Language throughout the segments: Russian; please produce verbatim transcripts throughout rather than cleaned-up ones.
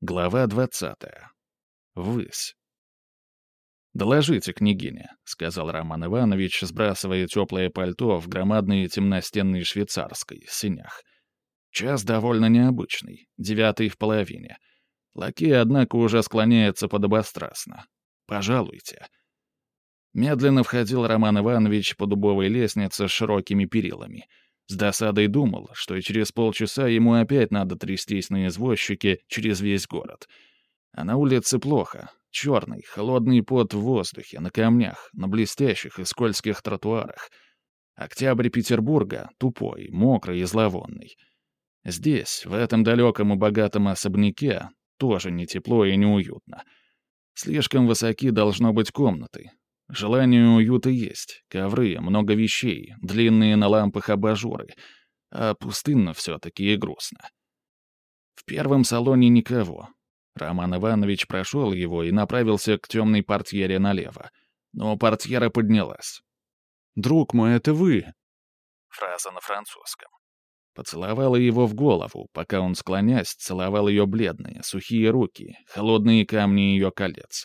Глава двадцатая. Ввысь. «Доложите, княгиня», — сказал Роман Иванович, сбрасывая теплое пальто в громадной темностенной швейцарской, синях. Час довольно необычный, девятый в половине. Лакей, однако, уже склоняется подобострастно. «Пожалуйте». Медленно входил Роман Иванович по дубовой лестнице с широкими перилами. С досадой думал, что через полчаса ему опять надо трястись на извозчике через весь город. А на улице плохо. Черный, холодный пот в воздухе, на камнях, на блестящих и скользких тротуарах. Октябрь Петербурга тупой, мокрый и зловонный. Здесь, в этом далеком и богатом особняке, тоже не тепло и не уютно. Слишком высоки должно быть комнаты. Желание уюта есть, ковры, много вещей, длинные на лампах абажуры, а пустынно все-таки и грустно. В первом салоне никого. Роман Иванович прошел его и направился к темной портьере налево. Но портьера поднялась. «Друг мой, это вы?» Фраза на французском. Поцеловала его в голову, пока он, склонясь, целовал ее бледные, сухие руки, холодные камни ее колец.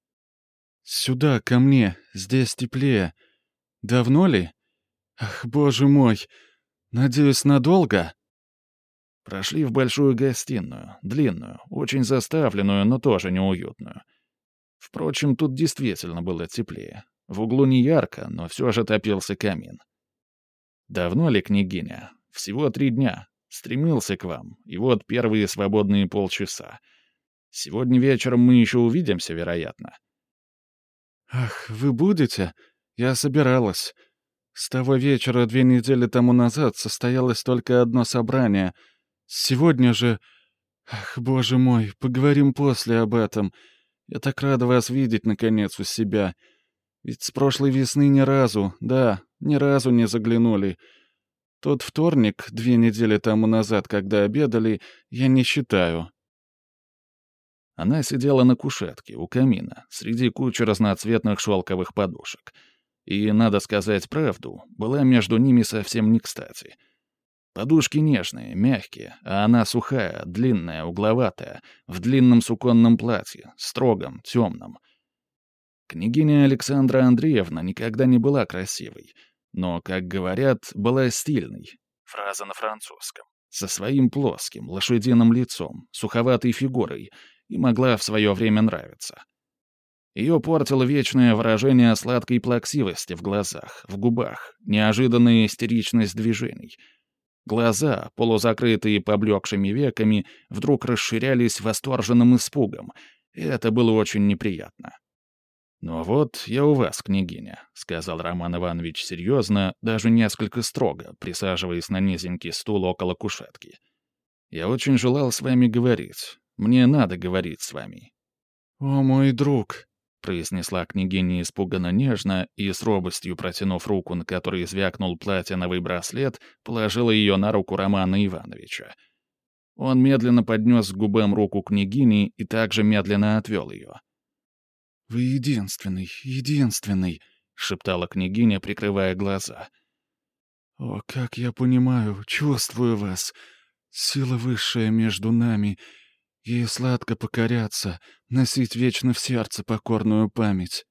«Сюда, ко мне, здесь теплее. Давно ли? Ах, боже мой! Надеюсь, надолго?» Прошли в большую гостиную, длинную, очень заставленную, но тоже неуютную. Впрочем, тут действительно было теплее. В углу не ярко, но все же топился камин. «Давно ли, княгиня? Всего три дня. Стремился к вам, и вот первые свободные полчаса. Сегодня вечером мы еще увидимся, вероятно». «Ах, вы будете? Я собиралась. С того вечера две недели тому назад состоялось только одно собрание. Сегодня же... Ах, боже мой, поговорим после об этом. Я так рада вас видеть, наконец, у себя. Ведь с прошлой весны ни разу, да, ни разу не заглянули. Тот вторник, две недели тому назад, когда обедали, я не считаю». Она сидела на кушетке у камина, среди кучи разноцветных шелковых подушек. И, надо сказать правду, была между ними совсем не кстати. Подушки нежные, мягкие, а она сухая, длинная, угловатая, в длинном суконном платье, строгом, темном. Княгиня Александра Андреевна никогда не была красивой, но, как говорят, была стильной. Фраза на французском. Со своим плоским, лошадиным лицом, суховатой фигурой, и могла в свое время нравиться. Ее портило вечное выражение сладкой плаксивости в глазах, в губах, неожиданная истеричность движений. Глаза, полузакрытые поблекшими веками, вдруг расширялись восторженным испугом, и это было очень неприятно. «Ну вот, я у вас, княгиня», — сказал Роман Иванович серьезно, даже несколько строго, присаживаясь на низенький стул около кушетки. «Я очень желал с вами говорить. Мне надо говорить с вами». «О, мой друг», — произнесла княгиня испуганно нежно и, с робостью протянув руку, на которой звякнул платиновый браслет, положила ее на руку Романа Ивановича. Он медленно поднес к губам руку княгини и также медленно отвел ее. «Вы единственный, единственный», — шептала княгиня, прикрывая глаза. «О, как я понимаю, чувствую вас. Сила высшая между нами. Ей сладко покоряться, носить вечно в сердце покорную память».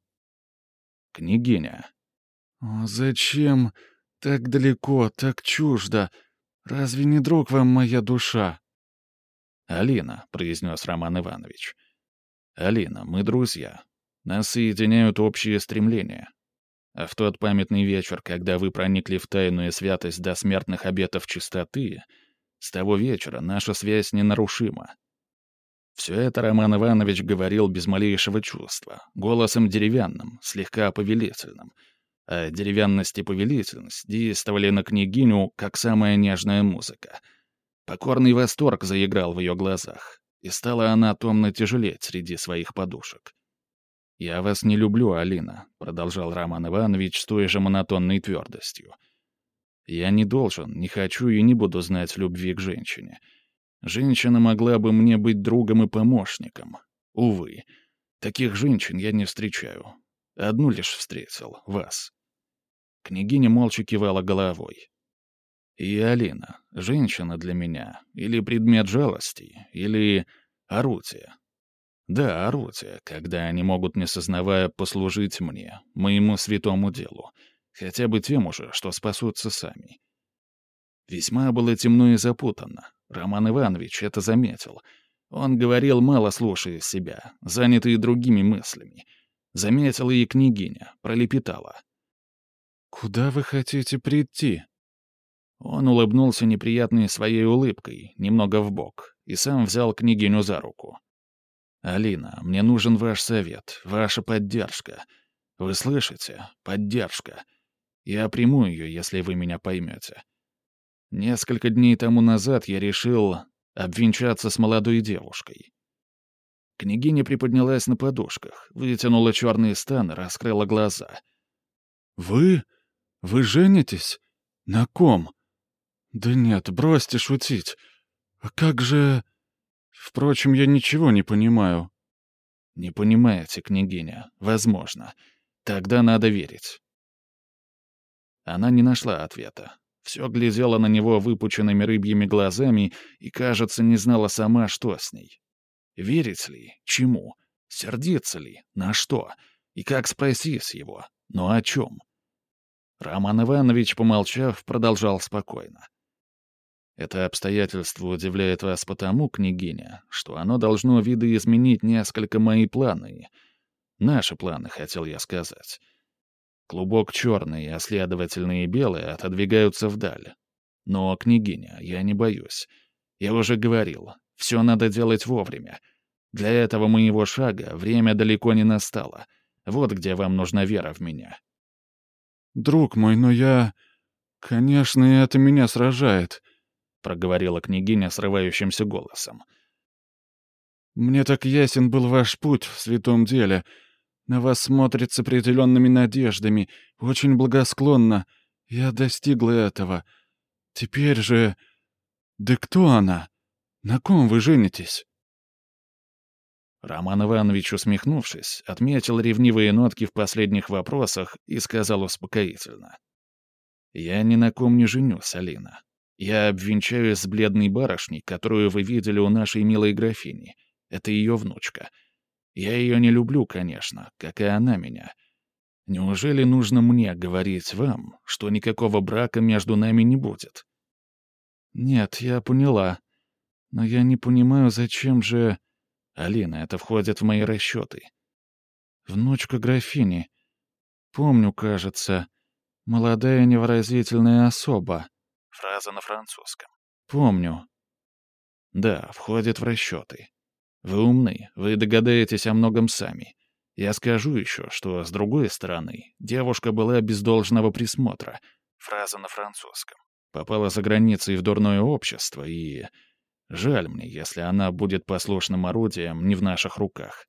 «Княгиня». «О, зачем? Так далеко, так чуждо. Разве не друг вам моя душа?» «Алина», — произнес Роман Иванович. «Алина, мы друзья. Нас соединяют общие стремления. А в тот памятный вечер, когда вы проникли в тайную святость до смертных обетов чистоты, с того вечера наша связь ненарушима». Все это Роман Иванович говорил без малейшего чувства, голосом деревянным, слегка повелительным. А деревянность и повелительность действовали на княгиню, как самая нежная музыка. Покорный восторг заиграл в ее глазах, и стала она томно тяжелеть среди своих подушек. «Я вас не люблю, Алина», — продолжал Роман Иванович с той же монотонной твердостью. «Я не должен, не хочу и не буду знать любви к женщине. Женщина могла бы мне быть другом и помощником. Увы, таких женщин я не встречаю. Одну лишь встретил — вас». Княгиня молча кивала головой. «И Алина, женщина для меня, или предмет жалости, или... Орудие. Да, орудие, когда они могут, не сознавая, послужить мне, моему святому делу, хотя бы тем уже, что спасутся сами. Весьма было темно и запутанно. Роман Иванович это заметил. Он говорил, мало слушая себя, занятый другими мыслями. Заметила и княгиня, пролепетала. «Куда вы хотите прийти?» Он улыбнулся неприятной своей улыбкой, немного вбок, и сам взял княгиню за руку. «Алина, мне нужен ваш совет, ваша поддержка. Вы слышите? Поддержка. Я приму ее, если вы меня поймете. Несколько дней тому назад я решил обвенчаться с молодой девушкой». Княгиня приподнялась на подушках, вытянула черные станы, раскрыла глаза. «Вы? Вы женитесь? На ком? Да нет, бросьте шутить. А как же... Впрочем, я ничего не понимаю». «Не понимаете, княгиня, возможно. Тогда надо верить». Она не нашла ответа. Все глядела на него выпученными рыбьими глазами и, кажется, не знала сама, что с ней. Верить ли? Чему? Сердиться ли? На что? И как спросить его? Но о чем? Роман Иванович, помолчав, продолжал спокойно. «Это обстоятельство удивляет вас потому, княгиня, что оно должно видоизменить несколько мои планы. Наши планы, хотел я сказать. Клубок черный, а следовательно и белый, отодвигаются вдаль. Но, княгиня, я не боюсь. Я уже говорил, все надо делать вовремя. Для этого моего шага время далеко не настало. Вот где вам нужна вера в меня». «Друг мой, но я... Конечно, это меня сражает», — проговорила княгиня срывающимся голосом. «Мне так ясен был ваш путь в святом деле. На вас смотрит с определенными надеждами, очень благосклонно. Я достигла этого. Теперь же... Да кто она? На ком вы женитесь?» Роман Иванович, усмехнувшись, отметил ревнивые нотки в последних вопросах и сказал успокоительно. «Я ни на ком не женюсь, Алина. Я обвенчаюсь с бледной барышней, которую вы видели у нашей милой графини. Это ее внучка. Я ее не люблю, конечно, как и она меня. Неужели нужно мне говорить вам, что никакого брака между нами не будет?» «Нет, я поняла. Но я не понимаю, зачем же...» «Алина, это входит в мои расчеты». «Внучка графини. Помню, кажется. Молодая невыразительная особа». Фраза на французском. «Помню». «Да, входит в расчеты. Вы умны, вы догадаетесь о многом сами. Я скажу еще, что, с другой стороны, девушка была без должного присмотра». Фраза на французском. «Попала за границей в дурное общество и... Жаль мне, если она будет послушным орудием не в наших руках».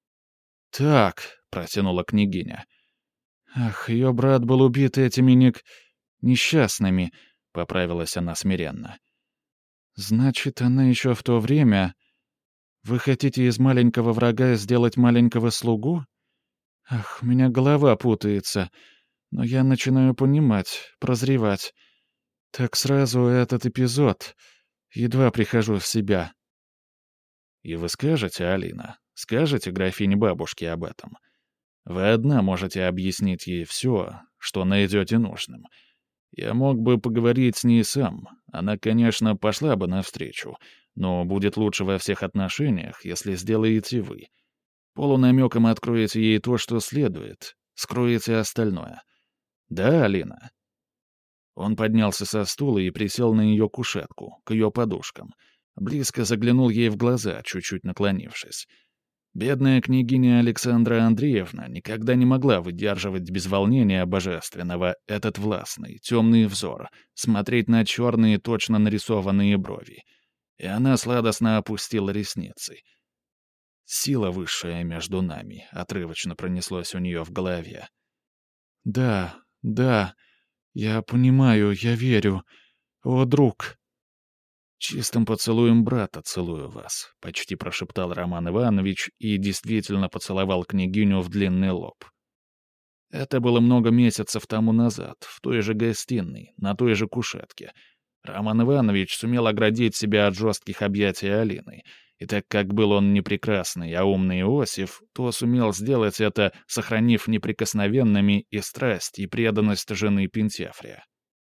«Так», — протянула княгиня. «Ах, ее брат был убит этими ник... несчастными», — поправилась она смиренно. «Значит, она еще в то время... Вы хотите из маленького врага сделать маленького слугу? Ах, у меня голова путается, но я начинаю понимать, прозревать. Так сразу этот эпизод. Едва прихожу в себя». «И вы скажете, Алина, скажете графине-бабушке об этом? Вы одна можете объяснить ей все, что найдете нужным. Я мог бы поговорить с ней сам. Она, конечно, пошла бы навстречу, но будет лучше во всех отношениях, если сделаете вы. Полунамеком откроете ей то, что следует, скроете остальное. Да, Алина?» Он поднялся со стула и присел на ее кушетку, к ее подушкам. Близко заглянул ей в глаза, чуть-чуть наклонившись. Бедная княгиня Александра Андреевна никогда не могла выдерживать без волнения божественного этот властный, темный взор, смотреть на черные, точно нарисованные брови. И она сладостно опустила ресницы. «Сила высшая между нами», — отрывочно пронеслось у нее в голове. «Да, да, я понимаю, я верю. О, друг!» «Чистым поцелуем брата целую вас», — почти прошептал Роман Иванович и действительно поцеловал княгиню в длинный лоб. Это было много месяцев тому назад, в той же гостиной, на той же кушетке. Роман Иванович сумел оградить себя от жестких объятий Алины, И так как был он не прекрасный, а умный Иосиф, то сумел сделать это, сохранив неприкосновенными и страсть, и преданность жены Пентефрия.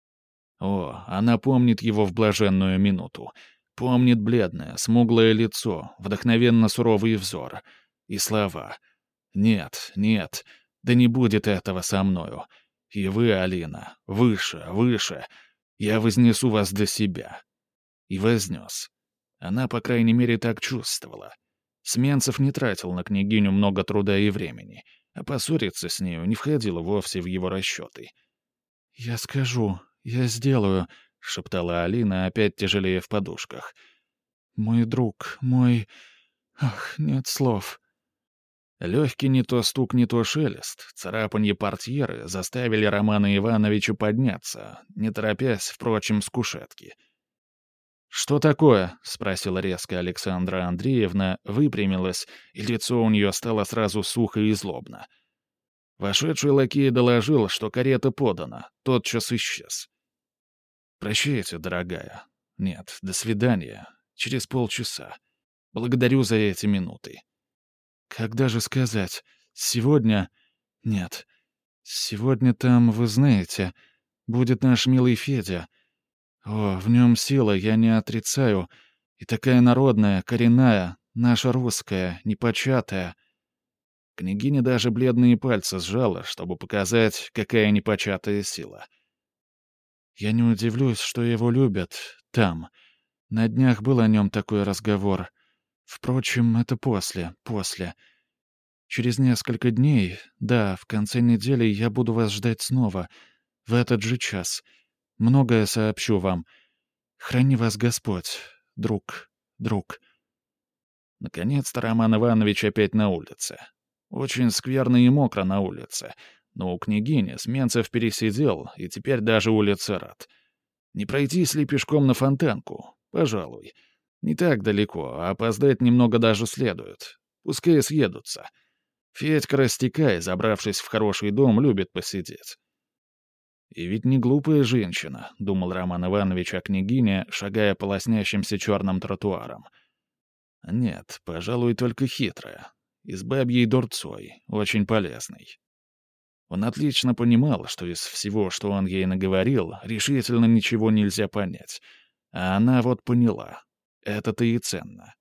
О, она помнит его в блаженную минуту. Помнит бледное, смуглое лицо, вдохновенно суровый взор. И слова. «Нет, нет, да не будет этого со мною. И вы, Алина, выше, выше. Я вознесу вас до себя». И вознес. Она, по крайней мере, так чувствовала. Сменцев не тратил на княгиню много труда и времени, а поссориться с нею не входило вовсе в его расчеты. «Я скажу, я сделаю», — шептала Алина, опять тяжелее в подушках. «Мой друг, мой... Ах, нет слов». Легкий не то стук, не то шелест, царапанье портьеры заставили Романа Ивановича подняться, не торопясь, впрочем, с кушетки. «Что такое?» — спросила резко Александра Андреевна, выпрямилась, и лицо у нее стало сразу сухо и злобно. Вошедший лакей доложил, что карета подана, тотчас исчез. «Прощайте, дорогая. Нет, до свидания. Через полчаса. Благодарю за эти минуты». «Когда же сказать? Сегодня? Нет. Сегодня там, вы знаете, будет наш милый Федя. О, в нем сила, я не отрицаю. И такая народная, коренная, наша русская, непочатая». Княгиня даже бледные пальцы сжала, чтобы показать, какая непочатая сила. «Я не удивлюсь, что его любят. Там. На днях был о нем такой разговор. Впрочем, это после, после. Через несколько дней, да, в конце недели я буду вас ждать снова, в этот же час. Многое сообщу вам. Храни вас Господь, друг, друг». Наконец-то Роман Иванович опять на улице. Очень скверно и мокро на улице, но у княгини Сменцев пересидел, и теперь даже улице рад. Не пройтись ли пешком на Фонтанку? Пожалуй. Не так далеко, а опоздать немного даже следует. Пускай съедутся. Федька Растекай, забравшись в хороший дом, любит посидеть. «И ведь не глупая женщина», — думал Роман Иванович о княгине, шагая по лоснящимся черным тротуарам. «Нет, пожалуй, только хитрая. И с бабьей дурцой, очень полезной». Он отлично понимал, что из всего, что он ей наговорил, решительно ничего нельзя понять. А она вот поняла. Это-то и ценно.